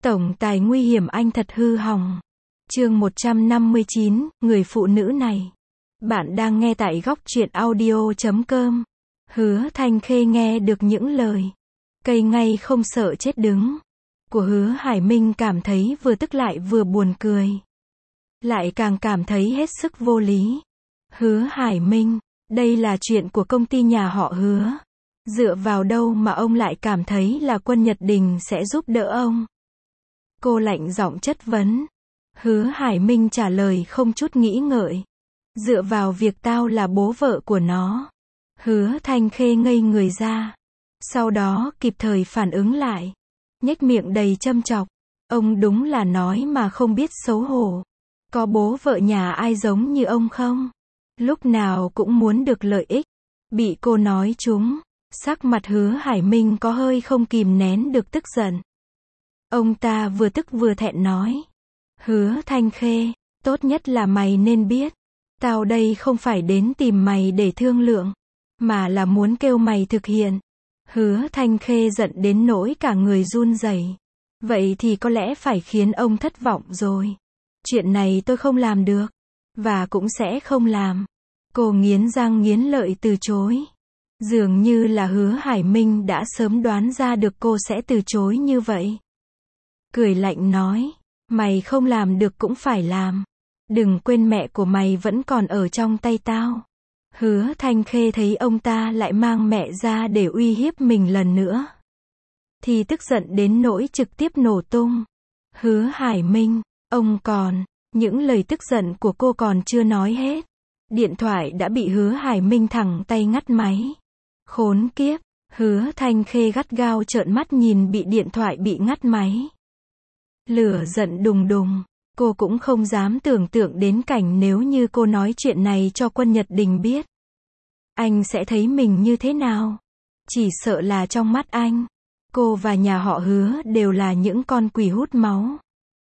Tổng tài nguy hiểm anh thật hư hỏng. Chương 159, người phụ nữ này. Bạn đang nghe tại góc truyện audio.com. Hứa Thanh Khê nghe được những lời cây ngay không sợ chết đứng của Hứa Hải Minh, cảm thấy vừa tức lại vừa buồn cười. Lại càng cảm thấy hết sức vô lý. Hứa Hải Minh, đây là chuyện của công ty nhà họ Hứa. Dựa vào đâu mà ông lại cảm thấy là Quân Nhật Đình sẽ giúp đỡ ông? Cô lạnh giọng chất vấn. Hứa Hải Minh trả lời không chút nghĩ ngợi. Dựa vào việc tao là bố vợ của nó. Hứa Thanh Khê ngây người ra. Sau đó kịp thời phản ứng lại. Nhếch miệng đầy châm chọc. Ông đúng là nói mà không biết xấu hổ. Có bố vợ nhà ai giống như ông không? Lúc nào cũng muốn được lợi ích. Bị cô nói trúng. Sắc mặt Hứa Hải Minh có hơi không kìm nén được tức giận. Ông ta vừa tức vừa thẹn nói. Hứa Thanh Khê, tốt nhất là mày nên biết. Tao đây không phải đến tìm mày để thương lượng, mà là muốn kêu mày thực hiện. Hứa Thanh Khê giận đến nỗi cả người run rẩy. Vậy thì có lẽ phải khiến ông thất vọng rồi. Chuyện này tôi không làm được. Và cũng sẽ không làm. Cô nghiến răng nghiến lợi từ chối. Dường như là Hứa Hải Minh đã sớm đoán ra được cô sẽ từ chối như vậy. Cười lạnh nói, mày không làm được cũng phải làm. Đừng quên mẹ của mày vẫn còn ở trong tay tao. Hứa Thanh Khê thấy ông ta lại mang mẹ ra để uy hiếp mình lần nữa, thì tức giận đến nỗi trực tiếp nổ tung. Hứa Hải Minh, ông còn, những lời tức giận của cô còn chưa nói hết. Điện thoại đã bị Hứa Hải Minh thẳng tay ngắt máy. Khốn kiếp, Hứa Thanh Khê gắt gao trợn mắt nhìn bị điện thoại bị ngắt máy. Lửa giận đùng đùng, cô cũng không dám tưởng tượng đến cảnh nếu như cô nói chuyện này cho Quân Nhật Đình biết. Anh sẽ thấy mình như thế nào? Chỉ sợ là trong mắt anh, cô và nhà họ Hứa đều là những con quỷ hút máu.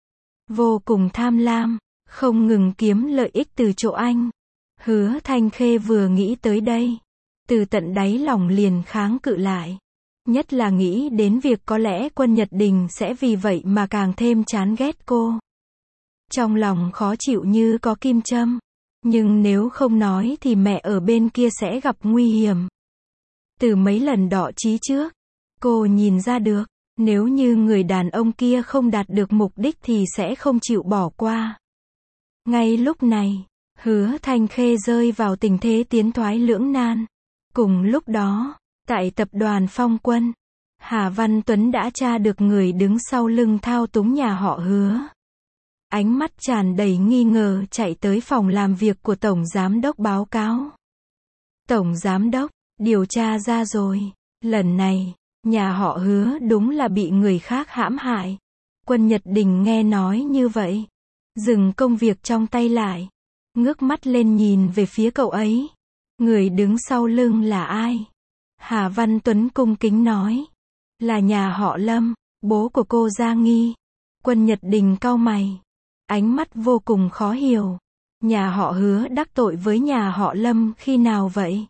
Vô cùng tham lam, không ngừng kiếm lợi ích từ chỗ anh. Hứa Thanh Khê vừa nghĩ tới đây, từ tận đáy lòng liền kháng cự lại. Nhất là nghĩ đến việc có lẽ Quân Nhật Đình sẽ vì vậy mà càng thêm chán ghét cô. Trong lòng khó chịu như có kim châm. Nhưng nếu không nói thì mẹ ở bên kia sẽ gặp nguy hiểm. Từ mấy lần đọ trí trước, cô nhìn ra được, nếu như người đàn ông kia không đạt được mục đích thì sẽ không chịu bỏ qua. Ngay lúc này, Hứa Thanh Khê rơi vào tình thế tiến thoái lưỡng nan. Cùng lúc đó, tại tập đoàn Phong Quân, Hà Văn Tuấn đã tra được người đứng sau lưng thao túng nhà họ Hứa. Ánh mắt tràn đầy nghi ngờ chạy tới phòng làm việc của Tổng Giám đốc báo cáo. Tổng Giám đốc, điều tra ra rồi. Lần này, nhà họ Hứa đúng là bị người khác hãm hại. Quân Nhật Đình nghe nói như vậy, dừng công việc trong tay lại, ngước mắt lên nhìn về phía cậu ấy. Người đứng sau lưng là ai? Hà Văn Tuấn cung kính nói. Là nhà họ Lâm, bố của cô Gia Nghi. Quân Nhật Đình cau mày, ánh mắt vô cùng khó hiểu. Nhà họ Hứa đắc tội với nhà họ Lâm khi nào vậy?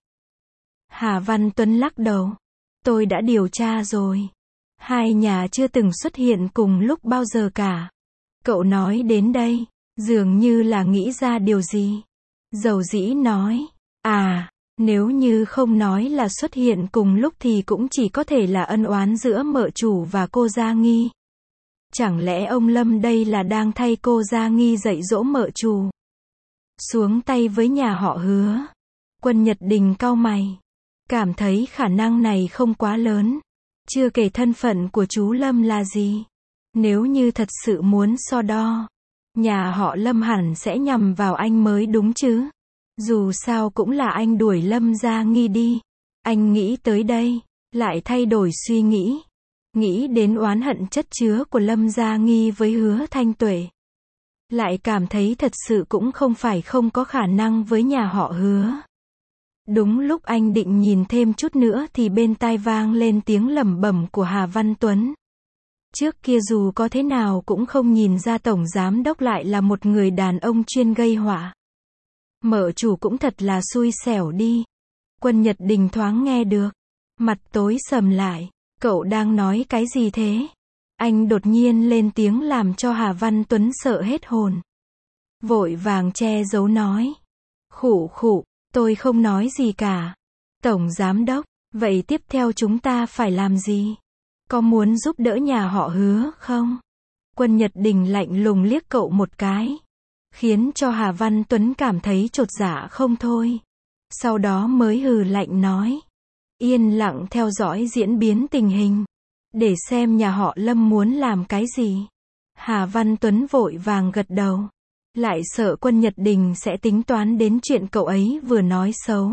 Hà Văn Tuấn lắc đầu. Tôi đã điều tra rồi. Hai nhà chưa từng xuất hiện cùng lúc bao giờ cả. Cậu nói đến đây, dường như là nghĩ ra điều gì. Dầu dĩ nói. À, nếu như không nói là xuất hiện cùng lúc thì cũng chỉ có thể là ân oán giữa mợ chủ và cô Gia Nghi. Chẳng lẽ ông Lâm đây là đang thay cô Gia Nghi dạy dỗ mợ chủ? Xuống tay với nhà họ Hứa. Quân Nhật Đình cau mày, cảm thấy khả năng này không quá lớn. Chưa kể thân phận của chú Lâm là gì. Nếu như thật sự muốn so đo, nhà họ Lâm hẳn sẽ nhằm vào anh mới đúng chứ. Dù sao cũng là anh đuổi Lâm Gia Nghi đi. Anh nghĩ tới đây, lại thay đổi suy nghĩ. Nghĩ đến oán hận chất chứa của Lâm Gia Nghi với Hứa Thanh Tuệ. Lại cảm thấy thật sự cũng không phải không có khả năng với nhà họ Hứa. Đúng lúc anh định nhìn thêm chút nữa thì bên tai vang lên tiếng lẩm bẩm của Hà Văn Tuấn. Trước kia dù có thế nào cũng không nhìn ra Tổng Giám đốc lại là một người đàn ông chuyên gây họa. Mợ chủ cũng thật là xui xẻo đi. Quân Nhật Đình thoáng nghe được, mặt tối sầm lại. Cậu đang nói cái gì thế? Anh đột nhiên lên tiếng làm cho Hà Văn Tuấn sợ hết hồn. Vội vàng che giấu nói. Khụ khụ, tôi không nói gì cả. Tổng Giám đốc, vậy tiếp theo chúng ta phải làm gì? Có muốn giúp đỡ nhà họ Hứa không? Quân Nhật Đình lạnh lùng liếc cậu một cái, khiến cho Hà Văn Tuấn cảm thấy chột dạ không thôi. Sau đó mới hừ lạnh nói. Yên lặng theo dõi diễn biến tình hình, để xem nhà họ Lâm muốn làm cái gì. Hà Văn Tuấn vội vàng gật đầu. Lại sợ Quân Nhật Đình sẽ tính toán đến chuyện cậu ấy vừa nói xấu.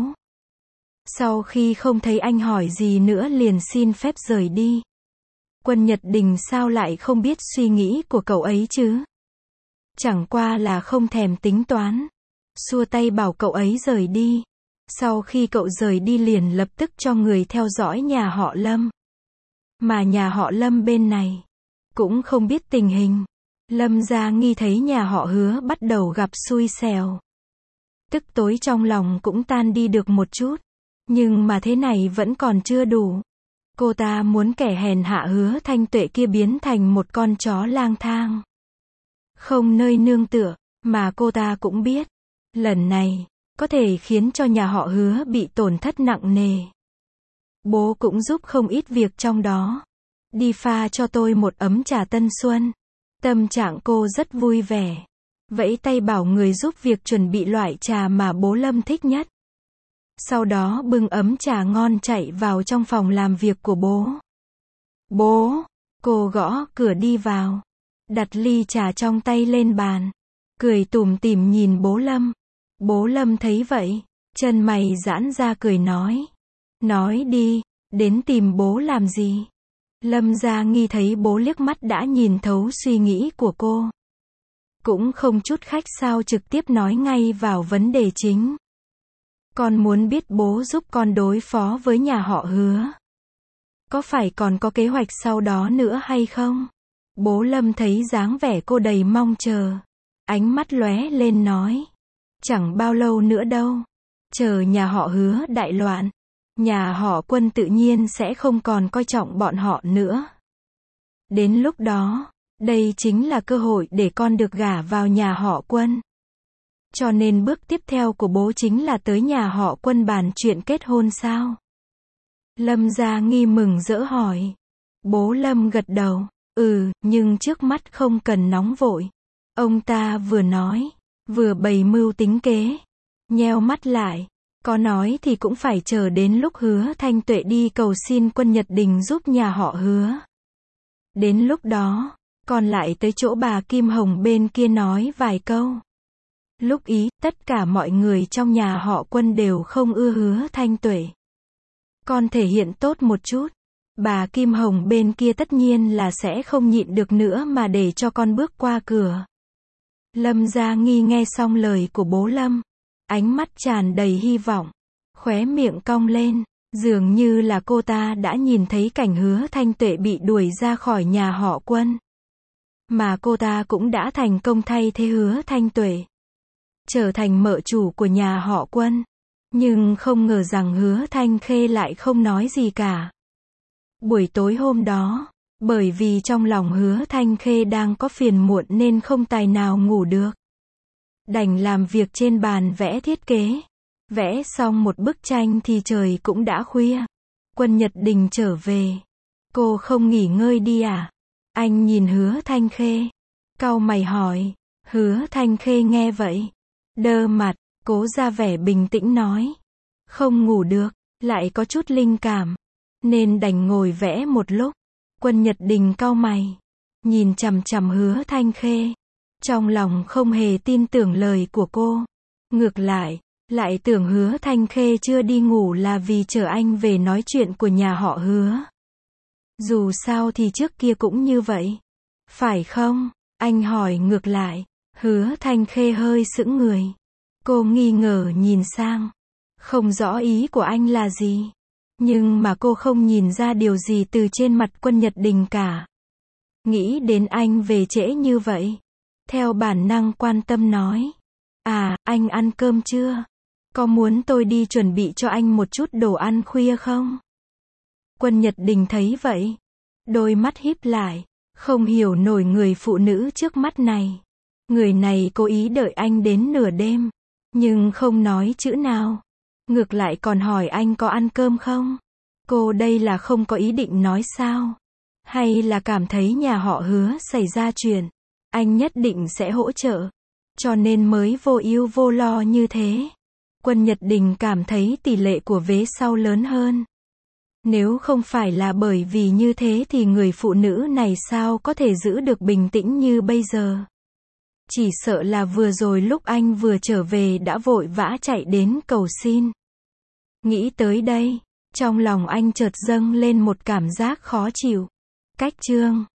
Sau khi không thấy anh hỏi gì nữa liền xin phép rời đi. Quân Nhật Đình sao lại không biết suy nghĩ của cậu ấy chứ? Chẳng qua là không thèm tính toán. Xua tay bảo cậu ấy rời đi. Sau khi cậu rời đi liền lập tức cho người theo dõi nhà họ Lâm. Mà nhà họ Lâm bên này cũng không biết tình hình. Lâm Gia Nghi thấy nhà họ Hứa bắt đầu gặp xui xẻo. Tức tối trong lòng cũng tan đi được một chút. Nhưng mà thế này vẫn còn chưa đủ. Cô ta muốn kẻ hèn hạ Hứa Thanh Tuệ kia biến thành một con chó lang thang, không nơi nương tựa. Mà cô ta cũng biết, lần này có thể khiến cho nhà họ Hứa bị tổn thất nặng nề. Bố cũng giúp không ít việc trong đó. Đi pha cho tôi một ấm trà Tân Xuân. Tâm trạng cô rất vui vẻ. Vẫy tay bảo người giúp việc chuẩn bị loại trà mà bố Lâm thích nhất. Sau đó bưng ấm trà ngon chạy vào trong phòng làm việc của bố. Bố, cô gõ cửa đi vào. Đặt ly trà trong tay lên bàn. Cười tủm tỉm nhìn bố Lâm. Bố Lâm thấy vậy, chân mày giãn ra cười nói. Nói đi, đến tìm bố làm gì? Lâm Gia Nghi thấy bố liếc mắt đã nhìn thấu suy nghĩ của cô. Cũng không chút khách sáo trực tiếp nói ngay vào vấn đề chính. Con muốn biết bố giúp con đối phó với nhà họ Hứa. Có phải còn có kế hoạch sau đó nữa hay không? Bố Lâm thấy dáng vẻ cô đầy mong chờ. Ánh mắt lóe lên nói. Chẳng bao lâu nữa đâu. Chờ nhà họ Hứa đại loạn. Nhà họ Quân tự nhiên sẽ không còn coi trọng bọn họ nữa. Đến lúc đó, đây chính là cơ hội để con được gả vào nhà họ Quân. Cho nên bước tiếp theo của bố chính là tới nhà họ Quân bàn chuyện kết hôn sao? Lâm Gia Nghi mừng rỡ hỏi. Bố Lâm gật đầu. Nhưng trước mắt không cần nóng vội. Ông ta vừa nói, vừa bày mưu tính kế. Nheo mắt lại. Có nói thì cũng phải chờ đến lúc Hứa Thanh Tuệ đi cầu xin Quân Nhật Đình giúp nhà họ Hứa. Đến lúc đó, còn lại tới chỗ bà Kim Hồng bên kia nói vài câu. Lúc ý, tất cả mọi người trong nhà họ Quân đều không ưa Hứa Thanh Tuệ. Con thể hiện tốt một chút. Bà Kim Hồng bên kia tất nhiên là sẽ không nhịn được nữa mà để cho con bước qua cửa. Lâm Gia Nghi nghe xong lời của bố Lâm. Ánh mắt tràn đầy hy vọng. Khóe miệng cong lên. Dường như là cô ta đã nhìn thấy cảnh Hứa Thanh Tuệ bị đuổi ra khỏi nhà họ Quân. Mà cô ta cũng đã thành công thay thế Hứa Thanh Tuệ. Trở thành mợ chủ của nhà họ Quân. Nhưng không ngờ rằng Hứa Thanh Khê lại không nói gì cả. Buổi tối hôm đó, bởi vì trong lòng Hứa Thanh Khê đang có phiền muộn nên không tài nào ngủ được. Đành làm việc trên bàn vẽ thiết kế. Vẽ xong một bức tranh thì trời cũng đã khuya. Quân Nhật Đình trở về. Cô không nghỉ ngơi đi à? Anh nhìn Hứa Thanh Khê. Cau mày hỏi. Hứa Thanh Khê nghe vậy. Đơ mặt, cố ra vẻ bình tĩnh nói. Không ngủ được, lại có chút linh cảm. Nên đành ngồi vẽ một lúc. Quân Nhật Đình cau mày. Nhìn chằm chằm Hứa Thanh Khê. Trong lòng không hề tin tưởng lời của cô. Ngược lại tưởng Hứa Thanh Khê chưa đi ngủ là vì chờ anh về nói chuyện của nhà họ Hứa. Dù sao thì trước kia cũng như vậy. Phải không? Anh hỏi ngược lại. Hứa Thanh Khê hơi sững người. Cô nghi ngờ nhìn sang. Không rõ ý của anh là gì. Nhưng mà cô không nhìn ra điều gì từ trên mặt Quân Nhật Đình cả. Nghĩ đến anh về trễ như vậy. Theo bản năng quan tâm nói. À, anh ăn cơm chưa? Có muốn tôi đi chuẩn bị cho anh một chút đồ ăn khuya không? Quân Nhật Đình thấy vậy. Đôi mắt híp lại. Không hiểu nổi người phụ nữ trước mắt này. Người này cố ý đợi anh đến nửa đêm, nhưng không nói chữ nào. Ngược lại còn hỏi anh có ăn cơm không? Cô đây là không có ý định nói sao? Hay là cảm thấy nhà họ Hứa xảy ra chuyện, anh nhất định sẽ hỗ trợ, cho nên mới vô ưu vô lo như thế? Quân Nhật Đình cảm thấy tỷ lệ của vế sau lớn hơn. Nếu không phải là bởi vì như thế thì người phụ nữ này sao có thể giữ được bình tĩnh như bây giờ? Chỉ sợ là vừa rồi lúc anh vừa trở về đã vội vã chạy đến cầu xin. Nghĩ tới đây, trong lòng anh chợt dâng lên một cảm giác khó chịu. Cách chương